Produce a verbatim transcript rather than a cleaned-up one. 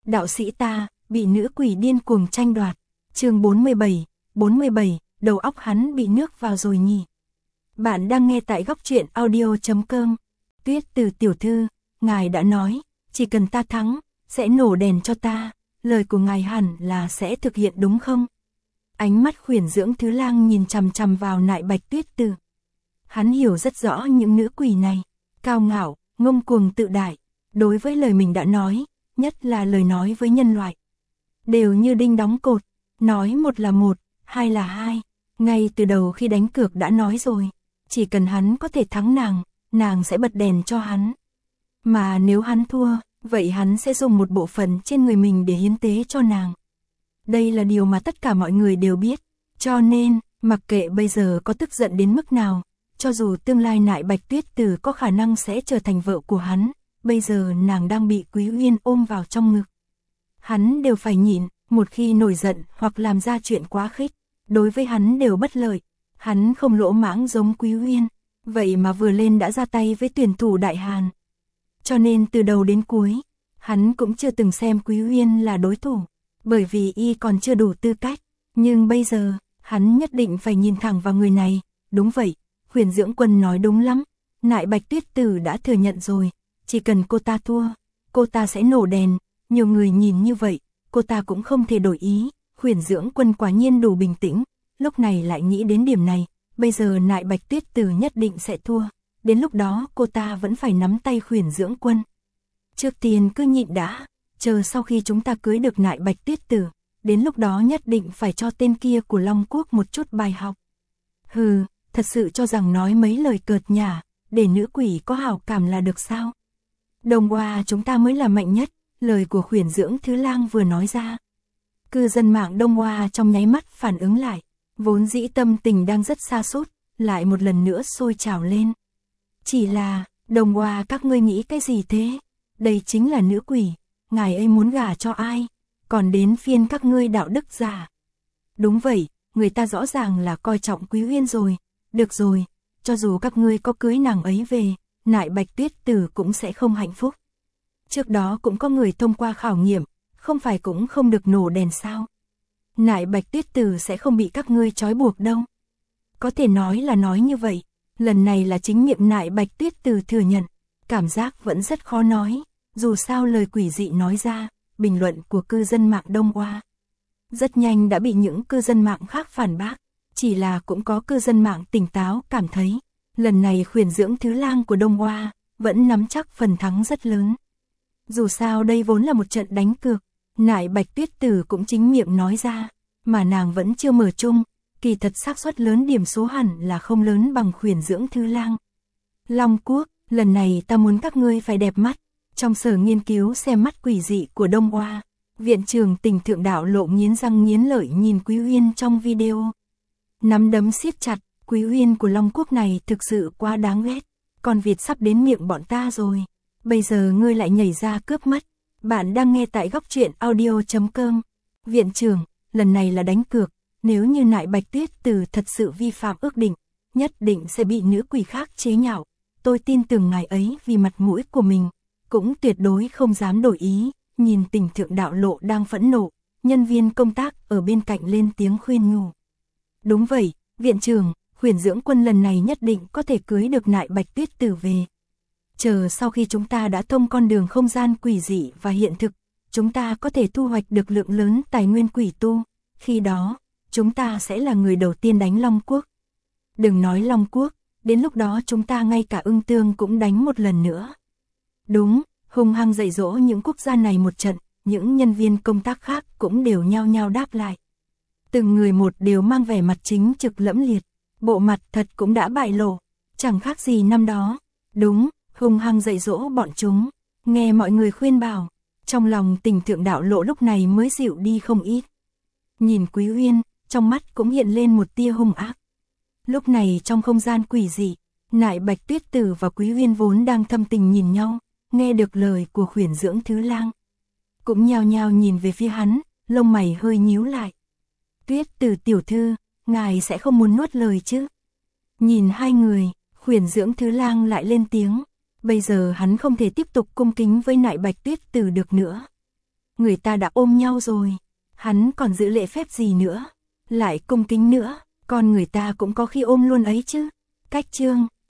đạo sĩ ta, bị nữ quỷ điên cuồng tranh đoạt. Chương bốn mươi bảy, bốn mươi bảy, đầu óc hắn bị nước vào rồi nhỉ. Bạn đang nghe tại góc truyện audio chấm com. Tuyết Từ tiểu thư, ngài đã nói, chỉ cần ta thắng, sẽ nổ đèn cho ta, lời của ngài hẳn là sẽ thực hiện đúng không? Ánh mắt Khuyển Dưỡng Thứ Lang nhìn chằm chằm vào Nại Bạch Tuyết Từ. Hắn hiểu rất rõ những nữ quỷ này, cao ngạo, ngông cuồng tự đại, đối với lời mình đã nói, nhất là lời nói với nhân loại, đều như đinh đóng cột, nói một là một, hai là hai, ngay từ đầu khi đánh cược đã nói rồi, chỉ cần hắn có thể thắng nàng, nàng sẽ bật đèn cho hắn. Mà nếu hắn thua, vậy hắn sẽ dùng một bộ phận trên người mình để hiến tế cho nàng. Đây là điều mà tất cả mọi người đều biết, cho nên, mặc kệ bây giờ có tức giận đến mức nào, cho dù tương lai Nại Bạch Tuyết Từ có khả năng sẽ trở thành vợ của hắn, bây giờ nàng đang bị Quý Uyên ôm vào trong ngực. Hắn đều phải nhịn, một khi nổi giận hoặc làm ra chuyện quá khích, đối với hắn đều bất lợi. Hắn không lỗ mãng giống Quý Uyên, vậy mà vừa lên đã ra tay với tuyển thủ Đại Hàn. Cho nên từ đầu đến cuối, hắn cũng chưa từng xem Quý Uyên là đối thủ, bởi vì y còn chưa đủ tư cách. Nhưng bây giờ, hắn nhất định phải nhìn thẳng vào người này. Đúng vậy, Khuyển Dưỡng Quân nói đúng lắm, Nại Bạch Tuyết Từ đã thừa nhận rồi, chỉ cần cô ta thua, cô ta sẽ nổ đèn. Nhiều người nhìn như vậy, cô ta cũng không thể đổi ý. Khuyển Dưỡng Quân quả nhiên đủ bình tĩnh, lúc này lại nghĩ đến điểm này, bây giờ Nại Bạch Tuyết Từ nhất định sẽ thua, đến lúc đó cô ta vẫn phải nắm tay Khuyển Dưỡng Quân. Trước tiên cứ nhịn đã, chờ sau khi chúng ta cưới được Nại Bạch Tuyết Từ, đến lúc đó nhất định phải cho tên kia của Long Quốc một chút bài học. Hừ, thật sự cho rằng nói mấy lời cợt nhả, để nữ quỷ có hảo cảm là được sao? Đồng Hoa chúng ta mới là mạnh nhất, lời của Khuyển Dưỡng Thứ Lang vừa nói ra. Cư dân mạng Đông Hoa trong nháy mắt phản ứng lại, vốn dĩ tâm tình đang rất sa sút, lại một lần nữa sôi trào lên. Chỉ là, Đồng Hoa các ngươi nghĩ cái gì thế? Đây chính là nữ quỷ, ngài ấy muốn gả cho ai? Còn đến phiên các ngươi đạo đức giả. Đúng vậy, người ta rõ ràng là coi trọng Quý Uyên rồi. Được rồi, cho dù các ngươi có cưới nàng ấy về, Nại Bạch Tuyết Từ cũng sẽ không hạnh phúc. Trước đó cũng có người thông qua khảo nghiệm, không phải cũng không được nổ đèn sao? Nại Bạch Tuyết Từ sẽ không bị các ngươi trói buộc đâu. Có thể nói là nói như vậy, lần này là chính miệng Nại Bạch Tuyết Từ thừa nhận, cảm giác vẫn rất khó nói, dù sao lời quỷ dị nói ra, bình luận của cư dân mạng Đông Hoa rất nhanh đã bị những cư dân mạng khác phản bác, chỉ là cũng có cư dân mạng tỉnh táo cảm thấy, lần này Khuyển Dưỡng Thứ Lang của Đông Hoa vẫn nắm chắc phần thắng rất lớn. Dù sao đây vốn là một trận đánh cược, Nại Bạch Tuyết Từ cũng chính miệng nói ra, mà nàng vẫn chưa mở chung, kỳ thật xác suất lớn điểm số hẳn là không lớn bằng Khuyển Dưỡng Thứ Lang. Long Quốc, lần này ta muốn các ngươi phải đẹp mắt. Trong sở nghiên cứu xem mắt quỷ dị của Đông Hoa, viện trưởng Tỉnh Thượng Đạo Lộ nghiến răng nghiến lợi nhìn Quý Uyên trong video. Nắm đấm siết chặt, Quý Uyên của Long Quốc này thực sự quá đáng ghét, con vịt sắp đến miệng bọn ta rồi. Bây giờ ngươi lại nhảy ra cướp mất. Bạn đang nghe tại góc truyện audio chấm com. Viện trưởng, lần này là đánh cược, nếu như Nại Bạch Tuyết Từ thật sự vi phạm ước định, nhất định sẽ bị nữ quỷ khác chế nhạo. Tôi tin tưởng ngài ấy vì mặt mũi của mình, cũng tuyệt đối không dám đổi ý. Nhìn Tỉnh Thượng Đạo Lộ đang phẫn nộ, nhân viên công tác ở bên cạnh lên tiếng khuyên nhủ. Đúng vậy, viện trưởng, Khuyển Dưỡng Quân lần này nhất định có thể cưới được Nại Bạch Tuyết Từ về. Chờ sau khi chúng ta đã thông con đường không gian quỷ dị và hiện thực, chúng ta có thể thu hoạch được lượng lớn tài nguyên quỷ tu, khi đó, chúng ta sẽ là người đầu tiên đánh Long Quốc. Đừng nói Long Quốc, đến lúc đó chúng ta ngay cả Ưng Tương cũng đánh một lần nữa. Đúng, hung hăng dạy dỗ những quốc gia này một trận, những nhân viên công tác khác cũng đều nhao nhao đáp lại. Từng người một đều mang vẻ mặt chính trực lẫm liệt, bộ mặt thật cũng đã bại lộ, chẳng khác gì năm đó. Đúng, hung hăng dạy dỗ bọn chúng, nghe mọi người khuyên bảo, trong lòng Tỉnh Thượng Đạo Lộ lúc này mới dịu đi không ít. Nhìn Quý Uyên, trong mắt cũng hiện lên một tia hung ác. Lúc này trong không gian quỷ dị, Nại Bạch Tuyết Từ và Quý Uyên vốn đang thâm tình nhìn nhau, nghe được lời của Khuyển Dưỡng Thứ Lang, cũng nhao nhao nhìn về phía hắn, lông mày hơi nhíu lại. Tuyết Từ tiểu thư, ngài sẽ không muốn nuốt lời chứ? Nhìn hai người, Khuyển Dưỡng Thứ Lang lại lên tiếng, bây giờ hắn không thể tiếp tục cung kính với Nại Bạch Tuyết Từ được nữa. người ta đã ôm nhau rồi. Hắn còn giữ lễ phép gì nữa? Lại cung kính nữa, con người ta cũng có khi ôm luôn ấy chứ. Cách chương,